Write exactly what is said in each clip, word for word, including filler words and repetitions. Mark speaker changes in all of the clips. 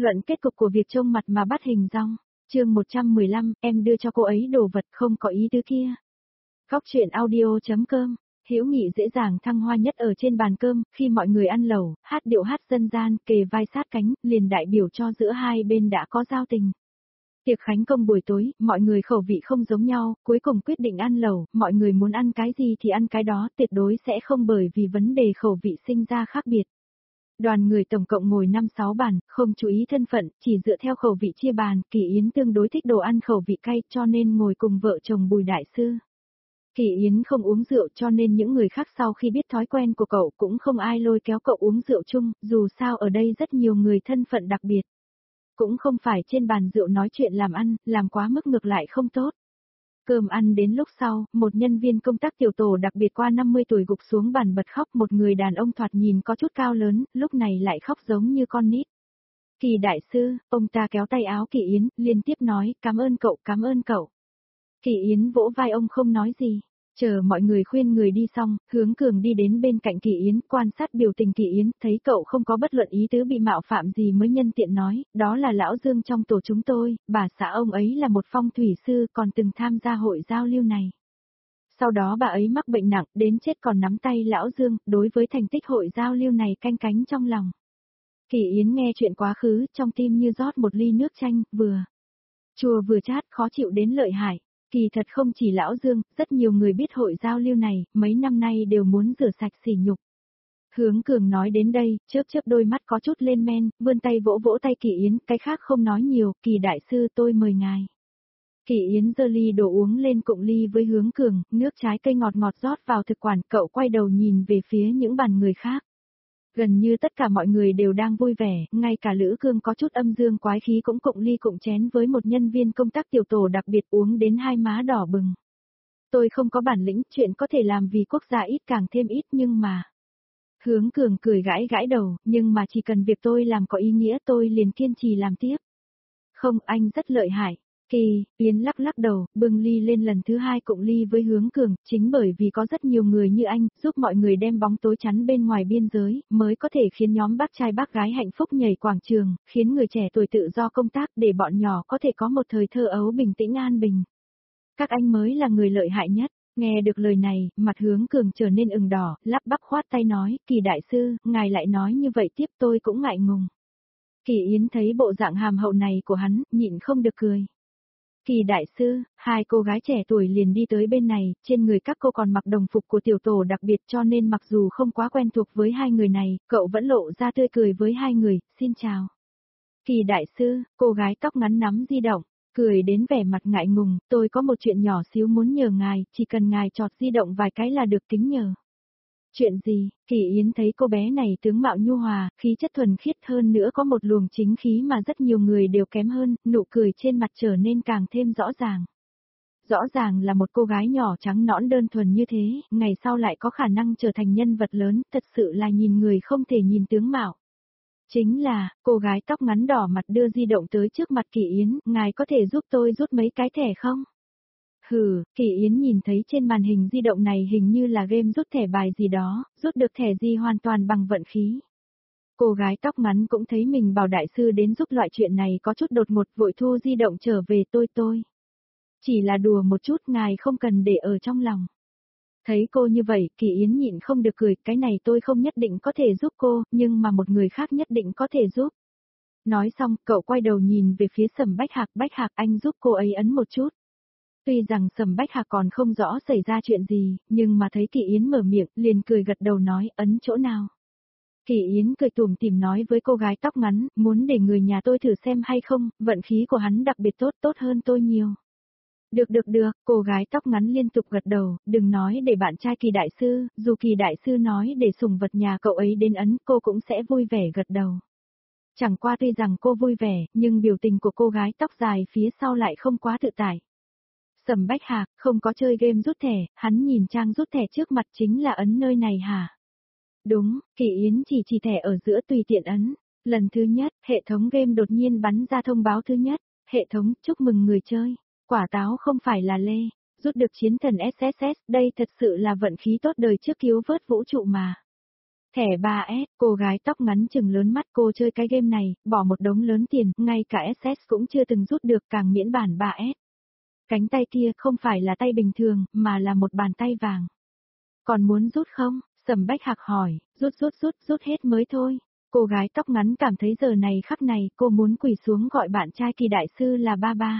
Speaker 1: Luận kết cục của việc trông mặt mà bắt hình dong. Chương một trăm mười lăm, em đưa cho cô ấy đồ vật không có ý tứ kia. Góc truyện audio.com. Hữu nghị dễ dàng thăng hoa nhất ở trên bàn cơm, khi mọi người ăn lẩu, hát điệu hát dân gian, kề vai sát cánh, liền đại biểu cho giữa hai bên đã có giao tình. Tiệc khánh công buổi tối, mọi người khẩu vị không giống nhau, cuối cùng quyết định ăn lẩu, mọi người muốn ăn cái gì thì ăn cái đó, tuyệt đối sẽ không bởi vì vấn đề khẩu vị sinh ra khác biệt. Đoàn người tổng cộng ngồi năm sáu bàn, không chú ý thân phận, chỉ dựa theo khẩu vị chia bàn, Kỳ Yến tương đối thích đồ ăn khẩu vị cay cho nên ngồi cùng vợ chồng Bùi Đại Sư. Kỳ Yến không uống rượu cho nên những người khác sau khi biết thói quen của cậu cũng không ai lôi kéo cậu uống rượu chung, dù sao ở đây rất nhiều người thân phận đặc biệt. Cũng không phải trên bàn rượu nói chuyện làm ăn, làm quá mức ngược lại không tốt. Cơm ăn đến lúc sau, một nhân viên công tác tiểu tổ đặc biệt qua năm mươi tuổi gục xuống bàn bật khóc, một người đàn ông thoạt nhìn có chút cao lớn, lúc này lại khóc giống như con nít. Kỳ Đại Sư, ông ta kéo tay áo Kỳ Yến, liên tiếp nói, cảm ơn cậu, cảm ơn cậu. Kỳ Yến vỗ vai ông không nói gì. Chờ mọi người khuyên người đi xong, Hướng Cường đi đến bên cạnh Kỳ Yến, quan sát biểu tình Kỳ Yến, thấy cậu không có bất luận ý tứ bị mạo phạm gì mới nhân tiện nói, đó là lão Dương trong tổ chúng tôi, bà xã ông ấy là một phong thủy sư còn từng tham gia hội giao lưu này. Sau đó bà ấy mắc bệnh nặng, đến chết còn nắm tay lão Dương, đối với thành tích hội giao lưu này canh cánh trong lòng. Kỳ Yến nghe chuyện quá khứ, trong tim như rót một ly nước chanh, vừa chua vừa chát, khó chịu đến lợi hại. Kỳ thật không chỉ lão Dương, rất nhiều người biết hội giao lưu này, mấy năm nay đều muốn rửa sạch sỉ nhục. Hướng Cường nói đến đây, chớp chớp đôi mắt có chút lên men, vươn tay vỗ vỗ tay Kỳ Yến, cái khác không nói nhiều, Kỳ Đại Sư tôi mời ngài. Kỳ Yến giơ ly đồ uống lên cụng ly với Hướng Cường, nước trái cây ngọt ngọt rót vào thực quản, cậu quay đầu nhìn về phía những bàn người khác. Gần như tất cả mọi người đều đang vui vẻ, ngay cả Lữ Cương có chút âm dương quái khí cũng cụng ly cụng chén với một nhân viên công tác tiểu tổ đặc biệt uống đến hai má đỏ bừng. Tôi không có bản lĩnh, chuyện có thể làm vì quốc gia ít càng thêm ít nhưng mà... Hướng Cường cười gãi gãi đầu, nhưng mà chỉ cần việc tôi làm có ý nghĩa tôi liền kiên trì làm tiếp. Không, anh rất lợi hại. Kỳ Yến lắc lắc đầu, bưng ly lên lần thứ hai cụng ly với Hướng Cường, chính bởi vì có rất nhiều người như anh, giúp mọi người đem bóng tối chắn bên ngoài biên giới, mới có thể khiến nhóm bác trai bác gái hạnh phúc nhảy quảng trường, khiến người trẻ tuổi tự do công tác để bọn nhỏ có thể có một thời thơ ấu bình tĩnh an bình. Các anh mới là người lợi hại nhất. Nghe được lời này, mặt Hướng Cường trở nên ửng đỏ, lắp bắp khoát tay nói, Kỳ Đại Sư, ngài lại nói như vậy tiếp tôi cũng ngại ngùng. Kỳ Yến thấy bộ dạng hàm hậu này của hắn, nhịn không được cười. Kỳ Đại Sư, hai cô gái trẻ tuổi liền đi tới bên này, trên người các cô còn mặc đồng phục của tiểu tổ đặc biệt cho nên mặc dù không quá quen thuộc với hai người này, cậu vẫn lộ ra tươi cười với hai người, xin chào. Kỳ Đại Sư, cô gái tóc ngắn nắm di động, cười đến vẻ mặt ngại ngùng, tôi có một chuyện nhỏ xíu muốn nhờ ngài, chỉ cần ngài chọt di động vài cái là được kính nhờ. Chuyện gì? Kỳ Yến thấy cô bé này tướng mạo nhu hòa, khí chất thuần khiết hơn nữa có một luồng chính khí mà rất nhiều người đều kém hơn, nụ cười trên mặt trở nên càng thêm rõ ràng. Rõ ràng là một cô gái nhỏ trắng nõn đơn thuần như thế, ngày sau lại có khả năng trở thành nhân vật lớn, thật sự là nhìn người không thể nhìn tướng mạo. Chính là, cô gái tóc ngắn đỏ mặt đưa di động tới trước mặt Kỳ Yến, ngài có thể giúp tôi rút mấy cái thẻ không? Hừ, Kỳ Yến nhìn thấy trên màn hình di động này hình như là game rút thẻ bài gì đó, rút được thẻ gì hoàn toàn bằng vận khí. Cô gái tóc ngắn cũng thấy mình bảo đại sư đến giúp loại chuyện này có chút đột ngột vội thu di động trở về tôi tôi. Chỉ là đùa một chút ngài không cần để ở trong lòng. Thấy cô như vậy, Kỳ Yến nhịn không được cười, cái này tôi không nhất định có thể giúp cô, nhưng mà một người khác nhất định có thể giúp. Nói xong, cậu quay đầu nhìn về phía Sầm Bách Hạc, Bách Hạc anh giúp cô ấy ấn một chút. Tuy rằng Sầm Bách Hạc còn không rõ xảy ra chuyện gì, nhưng mà thấy Kỳ Yến mở miệng, liền cười gật đầu nói, ấn chỗ nào. Kỳ Yến cười tủm tỉm nói với cô gái tóc ngắn, muốn để người nhà tôi thử xem hay không, vận khí của hắn đặc biệt tốt, tốt hơn tôi nhiều. Được được được, cô gái tóc ngắn liên tục gật đầu, đừng nói để bạn trai Kỳ Đại Sư, dù Kỳ Đại Sư nói để sủng vật nhà cậu ấy đến ấn, cô cũng sẽ vui vẻ gật đầu. Chẳng qua tuy rằng cô vui vẻ, nhưng biểu tình của cô gái tóc dài phía sau lại không quá tự tại. Sầm Bách Hạc, không có chơi game rút thẻ, hắn nhìn trang rút thẻ trước mặt chính là ấn nơi này hả? Đúng, Kỳ Yến chỉ chỉ thẻ ở giữa tùy tiện ấn. Lần thứ nhất, hệ thống game đột nhiên bắn ra thông báo thứ nhất, hệ thống chúc mừng người chơi. Quả táo không phải là lê, rút được chiến thần ét ét ét, đây thật sự là vận khí tốt đời trước cứu vớt vũ trụ mà. Thẻ ba S, cô gái tóc ngắn chừng lớn mắt cô chơi cái game này, bỏ một đống lớn tiền, ngay cả ét ét cũng chưa từng rút được càng miễn bản ba S. Cánh tay kia không phải là tay bình thường, mà là một bàn tay vàng. Còn muốn rút không? Sầm Bách Hạc hỏi, rút rút rút rút hết mới thôi. Cô gái tóc ngắn cảm thấy giờ này khắc này cô muốn quỳ xuống gọi bạn trai Kỳ đại sư là ba ba.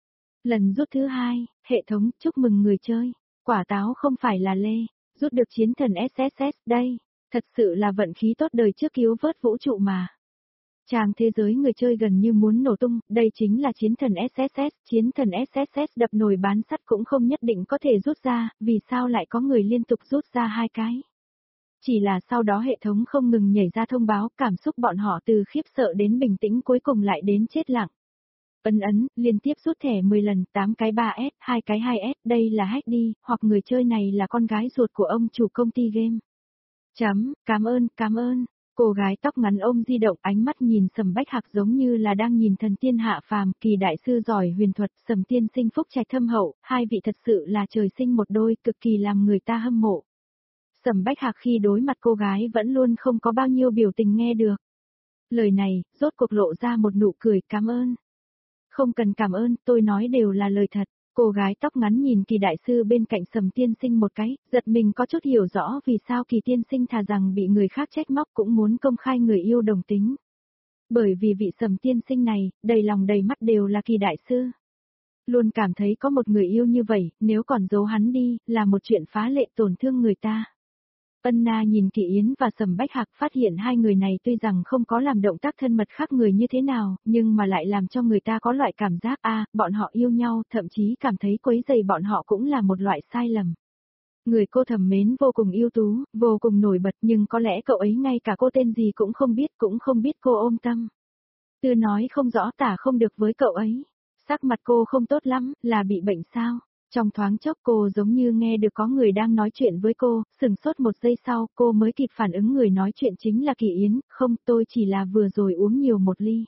Speaker 1: Lần rút thứ hai, hệ thống chúc mừng người chơi. Quả táo không phải là lê, rút được chiến thần ét ét ét đây. Thật sự là vận khí tốt đời trước cứu vớt vũ trụ mà. Trang thế giới người chơi gần như muốn nổ tung, đây chính là chiến thần ét ét ét, chiến thần ét ét ét đập nồi bán sắt cũng không nhất định có thể rút ra, vì sao lại có người liên tục rút ra hai cái. Chỉ là sau đó hệ thống không ngừng nhảy ra thông báo, cảm xúc bọn họ từ khiếp sợ đến bình tĩnh cuối cùng lại đến chết lặng. Ấn ấn, liên tiếp rút thẻ mười lần, tám cái ba S, hai cái hai S, đây là hack đi, hoặc người chơi này là con gái ruột của ông chủ công ty game. Chấm, cảm ơn, cảm ơn. Cô gái tóc ngắn ôm di động ánh mắt nhìn Sầm Bách Hạc giống như là đang nhìn thần tiên hạ phàm, Kỳ đại sư giỏi huyền thuật, Sầm tiên sinh phúc trạch thâm hậu, hai vị thật sự là trời sinh một đôi, cực kỳ làm người ta hâm mộ. Sầm Bách Hạc khi đối mặt cô gái vẫn luôn không có bao nhiêu biểu tình nghe được. Lời này, rốt cuộc lộ ra một nụ cười, cảm ơn. Không cần cảm ơn, tôi nói đều là lời thật. Cô gái tóc ngắn nhìn Kỳ đại sư bên cạnh Sầm tiên sinh một cái, giật mình có chút hiểu rõ vì sao Kỳ tiên sinh thà rằng bị người khác trách móc cũng muốn công khai người yêu đồng tính. Bởi vì vị Sầm tiên sinh này, đầy lòng đầy mắt đều là Kỳ đại sư. Luôn cảm thấy có một người yêu như vậy, nếu còn giấu hắn đi, là một chuyện phá lệ tổn thương người ta. Ân Na nhìn Kỳ Yến và Sầm Bách Hạc phát hiện hai người này tuy rằng không có làm động tác thân mật khác người như thế nào, nhưng mà lại làm cho người ta có loại cảm giác a, à, bọn họ yêu nhau, thậm chí cảm thấy quấy rầy bọn họ cũng là một loại sai lầm. Người cô thầm mến vô cùng ưu tú, vô cùng nổi bật nhưng có lẽ cậu ấy ngay cả cô tên gì cũng không biết, cũng không biết cô ôm tâm. Tư nói không rõ tả không được với cậu ấy. Sắc mặt cô không tốt lắm, là bị bệnh sao? Trong thoáng chốc cô giống như nghe được có người đang nói chuyện với cô, sừng sốt một giây sau cô mới kịp phản ứng người nói chuyện chính là Kỳ Yến, không tôi chỉ là vừa rồi uống nhiều một ly.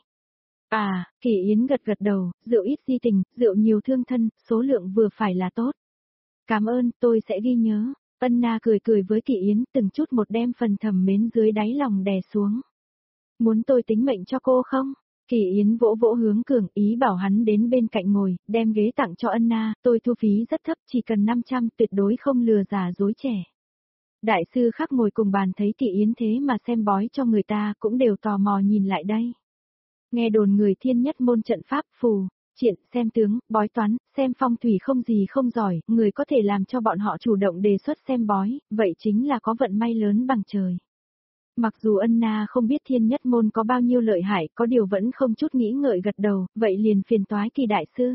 Speaker 1: À, Kỳ Yến gật gật đầu, rượu ít di tình, rượu nhiều thương thân, số lượng vừa phải là tốt. Cảm ơn, tôi sẽ ghi nhớ. Ân Na cười cười với Kỳ Yến, từng chút một đem phần thầm mến dưới đáy lòng đè xuống. Muốn tôi tính mệnh cho cô không? Kỳ Yến vỗ vỗ hướng Cường, ý bảo hắn đến bên cạnh ngồi, đem ghế tặng cho Ân Na, tôi thu phí rất thấp, chỉ cần năm trăm, tuyệt đối không lừa già dối trẻ. Đại sư khác ngồi cùng bàn thấy Kỳ Yến thế mà xem bói cho người ta, cũng đều tò mò nhìn lại đây. Nghe đồn người thiên nhất môn trận pháp, phù, triện, xem tướng, bói toán, xem phong thủy không gì không giỏi, người có thể làm cho bọn họ chủ động đề xuất xem bói, vậy chính là có vận may lớn bằng trời. Mặc dù Ân Na không biết thiên nhất môn có bao nhiêu lợi hại, có điều vẫn không chút nghĩ ngợi gật đầu, vậy liền phiền toái Kỳ đại sư.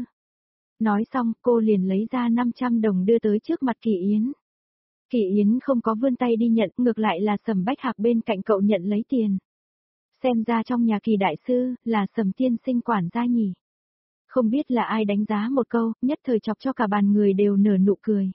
Speaker 1: Nói xong, cô liền lấy ra năm trăm đồng đưa tới trước mặt Kỳ Yến. Kỳ Yến không có vươn tay đi nhận, ngược lại là Sầm Bách Hạc bên cạnh cậu nhận lấy tiền. Xem ra trong nhà Kỳ đại sư, là Sầm tiên sinh quản gia nhỉ. Không biết là ai đánh giá một câu, nhất thời chọc cho cả bàn người đều nở nụ cười.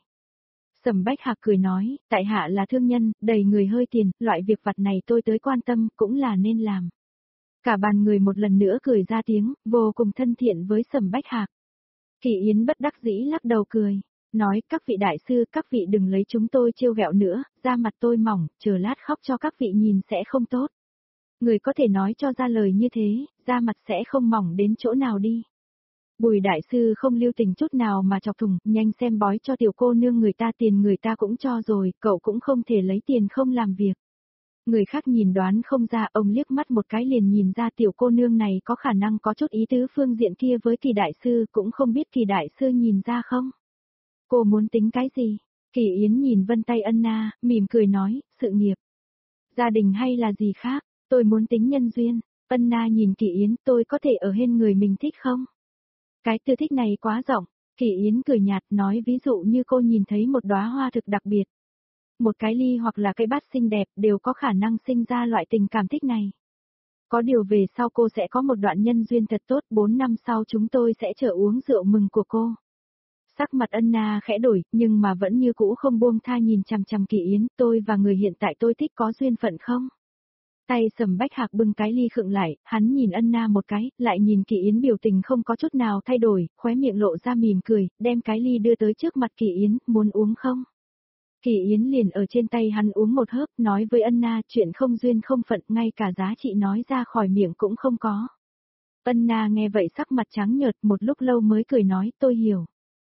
Speaker 1: Sầm Bách Hạc cười nói, tại hạ là thương nhân, đầy người hơi tiền, loại việc vặt này tôi tới quan tâm, cũng là nên làm. Cả bàn người một lần nữa cười ra tiếng, vô cùng thân thiện với Sầm Bách Hạc. Kỳ Yến bất đắc dĩ lắc đầu cười, nói, các vị đại sư, các vị đừng lấy chúng tôi trêu ghẹo nữa, da mặt tôi mỏng, chờ lát khóc cho các vị nhìn sẽ không tốt. Người có thể nói cho ra lời như thế, da mặt sẽ không mỏng đến chỗ nào đi. Bùi đại sư không lưu tình chút nào mà chọc thùng, nhanh xem bói cho tiểu cô nương, người ta tiền người ta cũng cho rồi, cậu cũng không thể lấy tiền không làm việc. Người khác nhìn đoán không ra, ông liếc mắt một cái liền nhìn ra tiểu cô nương này có khả năng có chút ý tứ phương diện kia với Kỳ đại sư, cũng không biết Kỳ đại sư nhìn ra không. Cô muốn tính cái gì? Kỳ Yến nhìn vân tay Ân Na, mỉm cười nói, sự nghiệp. Gia đình hay là gì khác, tôi muốn tính nhân duyên. Ân Na nhìn Kỳ Yến, tôi có thể ở bên người mình thích không? Cái từ thích này quá rộng, Kỳ Yến cười nhạt nói, ví dụ như cô nhìn thấy một đóa hoa thực đặc biệt. Một cái ly hoặc là cái bát xinh đẹp đều có khả năng sinh ra loại tình cảm thích này. Có điều về sau cô sẽ có một đoạn nhân duyên thật tốt, bốn năm sau chúng tôi sẽ chở uống rượu mừng của cô. Sắc mặt Ân Na khẽ đổi, nhưng mà vẫn như cũ không buông tha nhìn chằm chằm Kỳ Yến, tôi và người hiện tại tôi thích có duyên phận không? Tay Sầm Bách Hạc bưng cái ly khựng lại, hắn nhìn Ân Na một cái, lại nhìn Kỳ Yến biểu tình không có chút nào thay đổi, khóe miệng lộ ra mỉm cười, đem cái ly đưa tới trước mặt Kỳ Yến, muốn uống không? Kỳ Yến liền ở trên tay hắn uống một hớp, nói với Ân Na chuyện không duyên không phận, ngay cả giá trị nói ra khỏi miệng cũng không có. Ân Na nghe vậy sắc mặt trắng nhợt, một lúc lâu mới cười nói, tôi hiểu.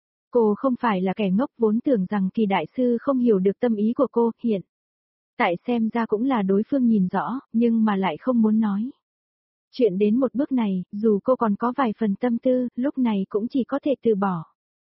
Speaker 1: Cô không phải là kẻ ngốc, vốn tưởng rằng Kỳ đại sư không hiểu được tâm ý của cô, hiện tại xem ra cũng là đối phương nhìn rõ, nhưng mà lại không muốn nói. Chuyện đến một bước này, dù cô còn có vài phần tâm tư, lúc này cũng chỉ có thể từ bỏ.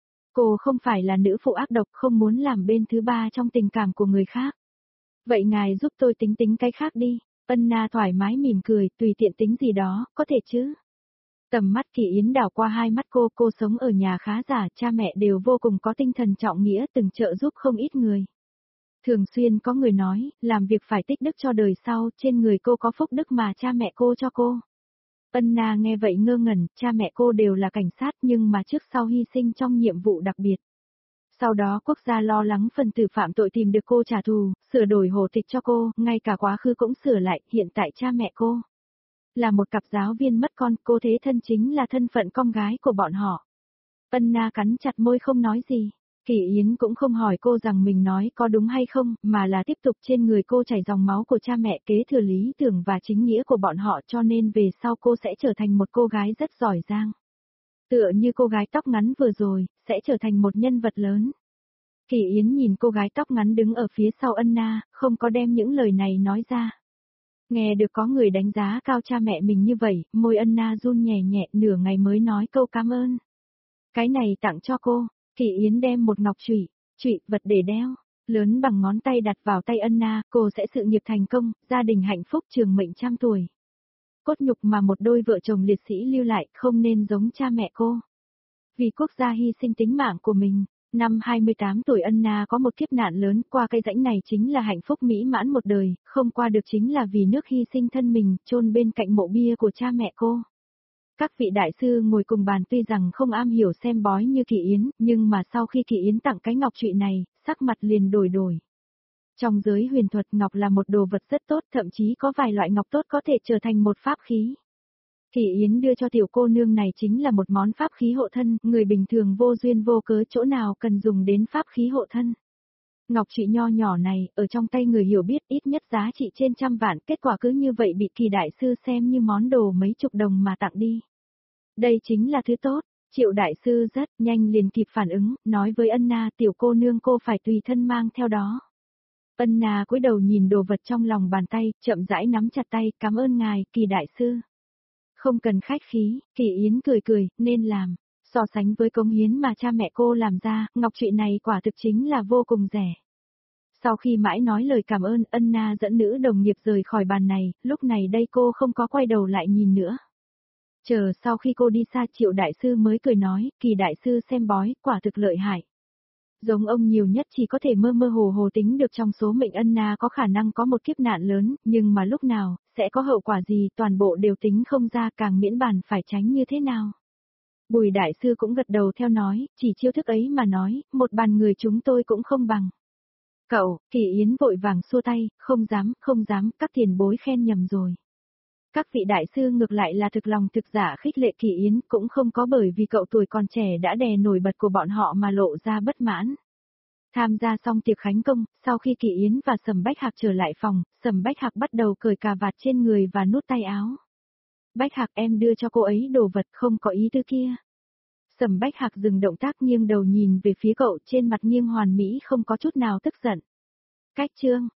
Speaker 1: Cô không phải là nữ phụ ác độc, không muốn làm bên thứ ba trong tình cảm của người khác. Vậy ngài giúp tôi tính tính cái khác đi. Ân Na thoải mái mỉm cười, tùy tiện tính gì đó, có thể chứ. Tầm mắt Kỳ Yến đảo qua hai mắt cô, cô sống ở nhà khá giả, cha mẹ đều vô cùng có tinh thần trọng nghĩa, từng trợ giúp không ít người. Thường xuyên có người nói, làm việc phải tích đức cho đời sau, trên người cô có phúc đức mà cha mẹ cô cho cô. Ân Na nghe vậy ngơ ngẩn, cha mẹ cô đều là cảnh sát nhưng mà trước sau hy sinh trong nhiệm vụ đặc biệt. Sau đó quốc gia lo lắng phần tử phạm tội tìm được cô trả thù, sửa đổi hồ tịch cho cô, ngay cả quá khứ cũng sửa lại, hiện tại cha mẹ cô là một cặp giáo viên mất con, cô thế thân chính là thân phận con gái của bọn họ. Ân Na cắn chặt môi không nói gì. Kỳ Yến cũng không hỏi cô rằng mình nói có đúng hay không, mà là tiếp tục trên người cô chảy dòng máu của cha mẹ, kế thừa lý tưởng và chính nghĩa của bọn họ, cho nên về sau cô sẽ trở thành một cô gái rất giỏi giang. Tựa như cô gái tóc ngắn vừa rồi, sẽ trở thành một nhân vật lớn. Kỳ Yến nhìn cô gái tóc ngắn đứng ở phía sau Ân Na, không có đem những lời này nói ra. Nghe được có người đánh giá cao cha mẹ mình như vậy, môi Ân Na run nhẹ nhẹ, nửa ngày mới nói câu cảm ơn. Cái này tặng cho cô. Kỳ Yến đem một ngọc chủy, chủy vật để đeo, lớn bằng ngón tay đặt vào tay Ân Na, cô sẽ sự nghiệp thành công, gia đình hạnh phúc, trường mệnh trăm tuổi. Cốt nhục mà một đôi vợ chồng liệt sĩ lưu lại, không nên giống cha mẹ cô. Vì quốc gia hy sinh tính mạng của mình, năm hai mươi tám tuổi Ân Na có một kiếp nạn lớn, qua cây rãnh này chính là hạnh phúc mỹ mãn một đời, không qua được chính là vì nước hy sinh thân mình, chôn bên cạnh mộ bia của cha mẹ cô. Các vị đại sư ngồi cùng bàn tuy rằng không am hiểu xem bói như Kỳ Yến, nhưng mà sau khi Kỳ Yến tặng cái ngọc trụy này, sắc mặt liền đổi đổi. Trong giới huyền thuật, ngọc là một đồ vật rất tốt, thậm chí có vài loại ngọc tốt có thể trở thành một pháp khí. Kỳ Yến đưa cho tiểu cô nương này chính là một món pháp khí hộ thân, người bình thường vô duyên vô cớ chỗ nào cần dùng đến pháp khí hộ thân. Ngọc trụy nho nhỏ này, ở trong tay người hiểu biết ít nhất giá trị trên trăm vạn, kết quả cứ như vậy bị Kỳ đại sư xem như món đồ mấy chục đồng mà tặng đi. Đây chính là thứ tốt. Triệu đại sư rất nhanh liền kịp phản ứng, nói với Ân Na, tiểu cô nương cô phải tùy thân mang theo đó. Ân Na cúi đầu nhìn đồ vật trong lòng bàn tay, chậm rãi nắm chặt tay, cảm ơn ngài, Kỳ đại sư. Không cần khách khí, Kỳ Yến cười cười, nên làm. So sánh với cống hiến mà cha mẹ cô làm ra, ngọc trụy này quả thực chính là vô cùng rẻ. Sau khi mãi nói lời cảm ơn, Ân Na dẫn nữ đồng nghiệp rời khỏi bàn này, lúc này đây cô không có quay đầu lại nhìn nữa. Chờ sau khi cô đi xa, Triệu đại sư mới cười nói, Kỳ đại sư xem bói, quả thực lợi hại. Giống ông nhiều nhất chỉ có thể mơ mơ hồ hồ tính được trong số mệnh Ân Na có khả năng có một kiếp nạn lớn, nhưng mà lúc nào, sẽ có hậu quả gì, toàn bộ đều tính không ra, càng miễn bàn phải tránh như thế nào. Bùi đại sư cũng gật đầu theo nói, chỉ chiêu thức ấy mà nói, một bàn người chúng tôi cũng không bằng. Cậu, Kỳ Yến vội vàng xua tay, không dám, không dám, các tiền bối khen nhầm rồi. Các vị đại sư ngược lại là thực lòng thực giả khích lệ Kỳ Yến, cũng không có bởi vì cậu tuổi còn trẻ đã đè nổi bật của bọn họ mà lộ ra bất mãn. Tham gia xong tiệc khánh công, sau khi Kỳ Yến và Sầm Bách Hạc trở lại phòng, Sầm Bách Hạc bắt đầu cởi cà vạt trên người và nút tay áo. Bách Hạc, em đưa cho cô ấy đồ vật, không có ý tư kia. Sầm Bách Hạc dừng động tác, nghiêng đầu nhìn về phía cậu, trên mặt nghiêng hoàn mỹ, không có chút nào tức giận. Cách chương